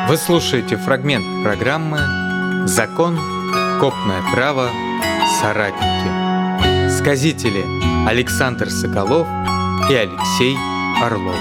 Вы слушаете фрагмент программы «Закон, копное право, соратники». Сказители Александр Соколов и Алексей Орлов.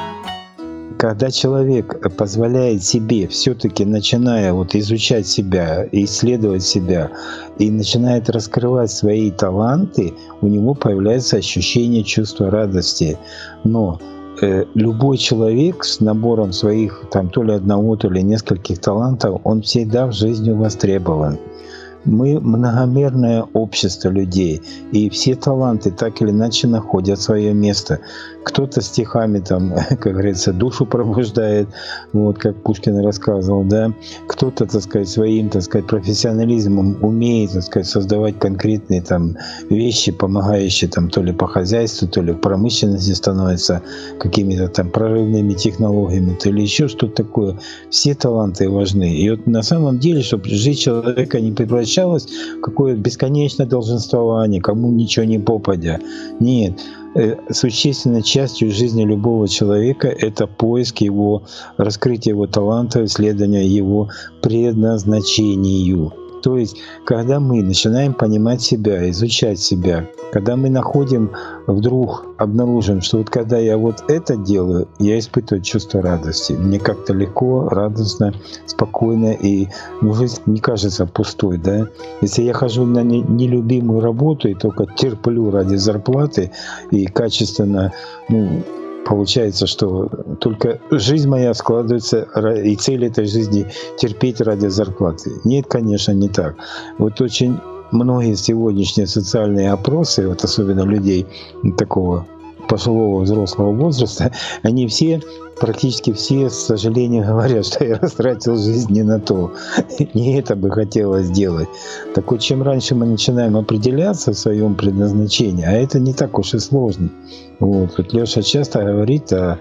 Когда человек позволяет себе, все-таки начиная изучать себя, исследовать себя и начинает раскрывать свои таланты, у него появляется ощущение чувства радости. Но любой человек с набором своих то ли одного, то ли нескольких талантов, он всегда в жизни востребован. Мы многомерное общество людей, и все таланты так или иначе находят свое место. Кто-то стихами, как говорится, душу пробуждает, как Пушкин рассказывал, да. Кто-то, своим, профессионализмом умеет, создавать конкретные вещи, помогающие то ли по хозяйству, то ли в промышленности становятся какими-то прорывными технологиями, то ли еще что-то такое. Все таланты важны. И на самом деле, чтобы жизнь человека не превращалась в какое-то бесконечное долженствование, кому ничего не попадя. Нет. Существенной частью жизни любого человека — это поиск его, раскрытие его таланта, исследование его предназначению. То есть, когда мы начинаем понимать себя, изучать себя, когда мы вдруг обнаружим, что когда я это делаю, я испытываю чувство радости. Мне как-то легко, радостно, спокойно, и жизнь не кажется пустой. Да? Если я хожу на нелюбимую работу и только терплю ради зарплаты и качественно, получается, что только жизнь моя складывается, и цель этой жизни — терпеть ради зарплаты. Нет, конечно, не так. Очень многие сегодняшние социальные опросы, особенно людей такого пожилого взрослого возраста, они практически все, с сожалением, говорят, что я растратил жизнь не на то, не это бы хотелось сделать. Так чем раньше мы начинаем определяться в своем предназначении, а это не так уж и сложно. Лёша часто говорит о,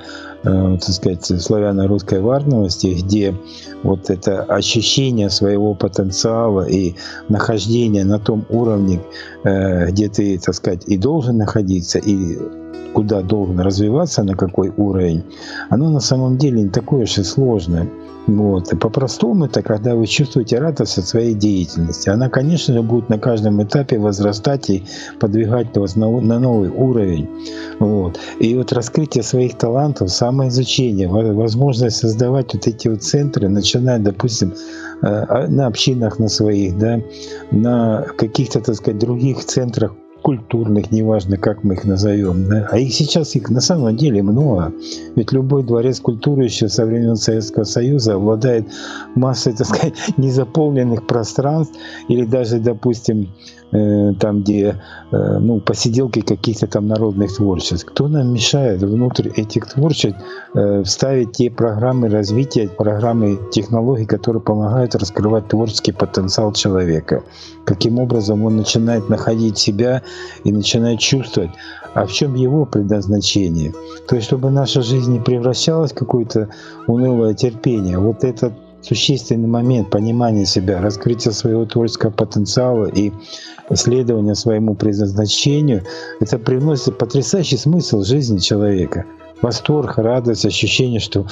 славяно-русской варновости, где это ощущение своего потенциала и нахождение на том уровне, где ты, и должен находиться, и куда должен развиваться, на какой уровень, оно на самом деле не такое уж и сложное. И по-простому это когда вы чувствуете радость от своей деятельности. Она, конечно же, будет на каждом этапе возрастать и подвигать вас на новый уровень. И раскрытие своих талантов, самоизучение, возможность создавать эти центры, начиная, допустим, на общинах на своих, да, на каких-то, других центрах культурных, неважно, как мы их назовем, да? А сейчас на самом деле много. Ведь любой дворец культуры еще со времен Советского Союза обладает массой, незаполненных пространств, или даже, допустим, где посиделки каких-то народных творчеств. Кто нам мешает внутрь этих творчеств вставить те программы развития, программы технологий, которые помогают раскрывать творческий потенциал человека? Каким образом он начинает находить себя и начинает чувствовать, а в чем его предназначение? То есть, чтобы наша жизнь не превращалась в какое-то унылое терпение. Этот существенный момент понимания себя, раскрытия своего творческого потенциала и следования своему предназначению, это приносит потрясающий смысл жизни человека. Восторг, радость, ощущение, что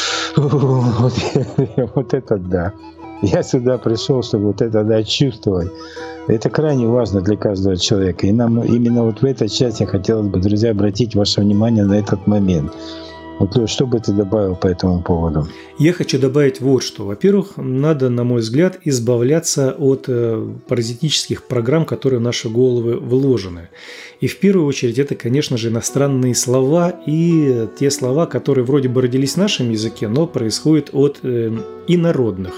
это да. Я сюда пришел, чтобы это чувствовать. Это крайне важно для каждого человека. И нам именно в этой части хотелось бы, друзья, обратить ваше внимание на этот момент. Лёш, что бы ты добавил по этому поводу? Я хочу добавить что. Во-первых, надо, на мой взгляд, избавляться от паразитических программ, которые в наши головы вложены. И в первую очередь это, конечно же, иностранные слова и те слова, которые вроде бы родились в нашем языке, но происходят от инородных.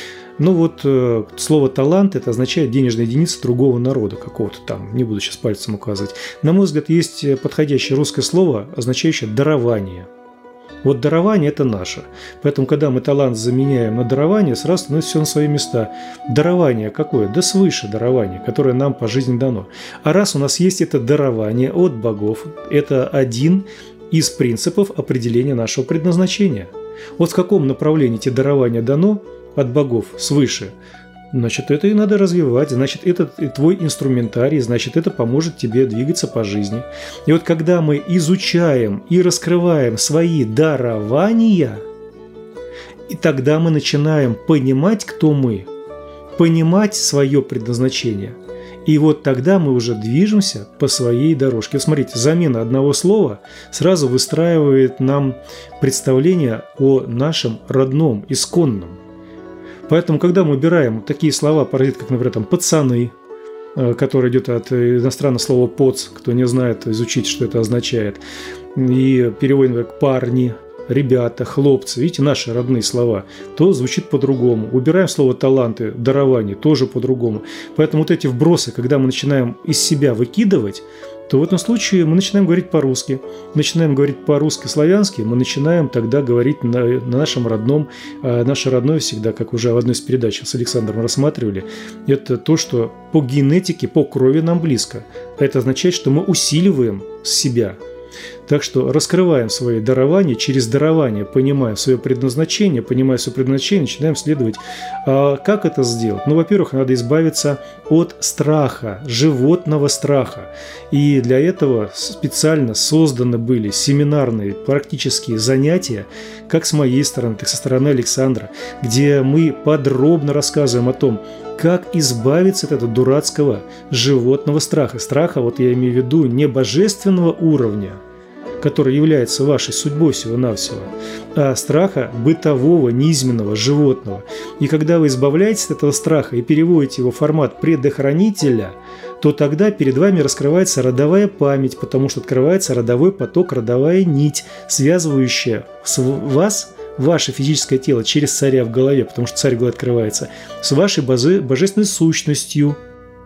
Слово «талант» – это означает денежная единица другого народа, какого-то не буду сейчас пальцем указывать. На мой взгляд, есть подходящее русское слово, означающее «дарование». Дарование – это наше. Поэтому, когда мы талант заменяем на дарование, сразу становится все на свои места. Дарование какое? Да свыше дарование, которое нам по жизни дано. А раз у нас есть это дарование от богов, это один из принципов определения нашего предназначения. В каком направлении тебе дарование дано от богов свыше, значит, это и надо развивать, значит, это твой инструментарий, значит, это поможет тебе двигаться по жизни. И когда мы изучаем и раскрываем свои дарования, И тогда мы начинаем понимать, кто мы, понимать свое предназначение. И вот тогда мы уже движемся по своей дорожке. Смотрите, замена одного слова сразу выстраивает нам представление о нашем родном, исконном. Поэтому, когда мы убираем такие слова, паразит, как, например, там, пацаны, который идет от иностранного слова «поц», кто не знает, изучить, что это означает, и переводим как «парни», ребята, хлопцы, видите, наши родные слова, то звучит по-другому. Убираем слово «таланты», «дарование», тоже по-другому. Поэтому вот эти вбросы, когда мы начинаем из себя выкидывать, то в этом случае мы начинаем говорить по-русски. Начинаем говорить по-русски, славянски, мы начинаем тогда говорить на нашем родном. Наше родное всегда, как уже в одной из передач с Александром рассматривали, это то, что по генетике, по крови нам близко. Это означает, что мы усиливаем себя. Так что раскрываем свои дарования, через дарование понимаем свое предназначение, начинаем следовать. А как это сделать? Ну, во-первых, надо избавиться от страха, животного страха. И для этого специально созданы были семинарные практические занятия, как с моей стороны, так и со стороны Александра, где мы подробно рассказываем о том, как избавиться от этого дурацкого животного страха. Страха, вот я имею в виду, не божественного уровня, который является вашей судьбой всего-навсего, а страха бытового, низменного, животного. И когда вы избавляетесь от этого страха и переводите его в формат предохранителя, то тогда перед вами раскрывается родовая память, потому что открывается родовой поток, родовая нить, связывающая вас, ваше физическое тело через царя в голове, потому что царь в голове открывается, с вашей божественной сущностью.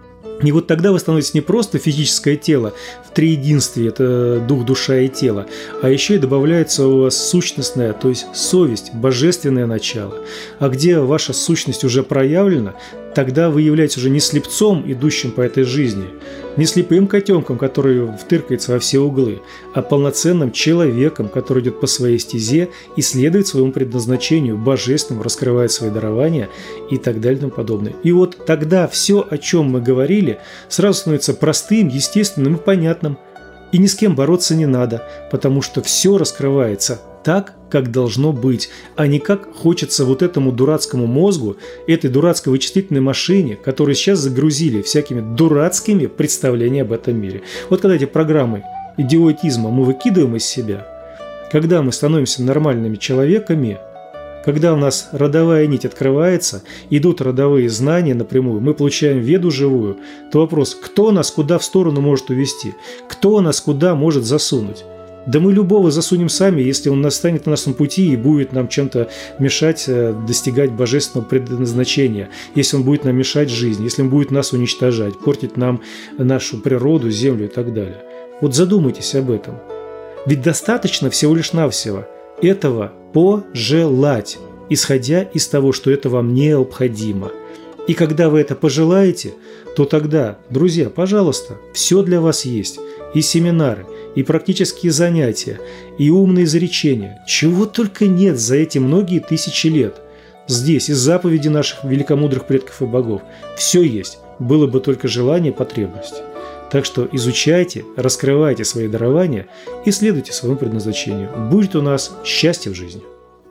И вот тогда вы становитесь не просто физическое тело в триединстве, это дух, душа и тело, а еще и добавляется у вас сущностное, то есть совесть, божественное начало. А где ваша сущность уже проявлена, тогда вы являетесь уже не слепцом, идущим по этой жизни, не слепым котенком, который втыркается во все углы, а полноценным человеком, который идет по своей стезе и следует своему предназначению, божественному, раскрывает свои дарования и так далее и тому подобное. И вот тогда все, о чем мы говорили, сразу становится простым, естественным и понятным. И ни с кем бороться не надо, потому что все раскрывается так, как должно быть, а не как хочется вот этому дурацкому мозгу, этой дурацкой вычислительной машине, которую сейчас загрузили всякими дурацкими представлениями об этом мире. Вот когда эти программы идиотизма мы выкидываем из себя, когда мы становимся нормальными человеками, когда у нас родовая нить открывается, идут родовые знания напрямую, мы получаем веду живую, то вопрос, кто нас куда в сторону может увести, кто нас куда может засунуть? Да мы любого засунем сами, если он настанет на нашем пути и будет нам чем-то мешать достигать божественного предназначения, если он будет нам мешать жизни, если он будет нас уничтожать, портить нам нашу природу, землю и так далее. Вот задумайтесь об этом. Ведь достаточно всего лишь навсего этого пожелать, исходя из того, что это вам необходимо. И когда вы это пожелаете, то тогда, друзья, пожалуйста, все для вас есть. И семинары, и практические занятия, и умные изречения. Чего только нет за эти многие тысячи лет. Здесь из заповедей наших великомудрых предков и богов. Все есть. Было бы только желание и потребность. Так что изучайте, раскрывайте свои дарования и следуйте своему предназначению. Будет у нас счастье в жизни.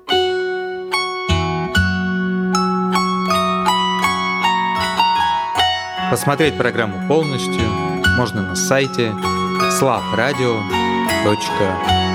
Посмотреть программу полностью можно на сайте slavradio.ru.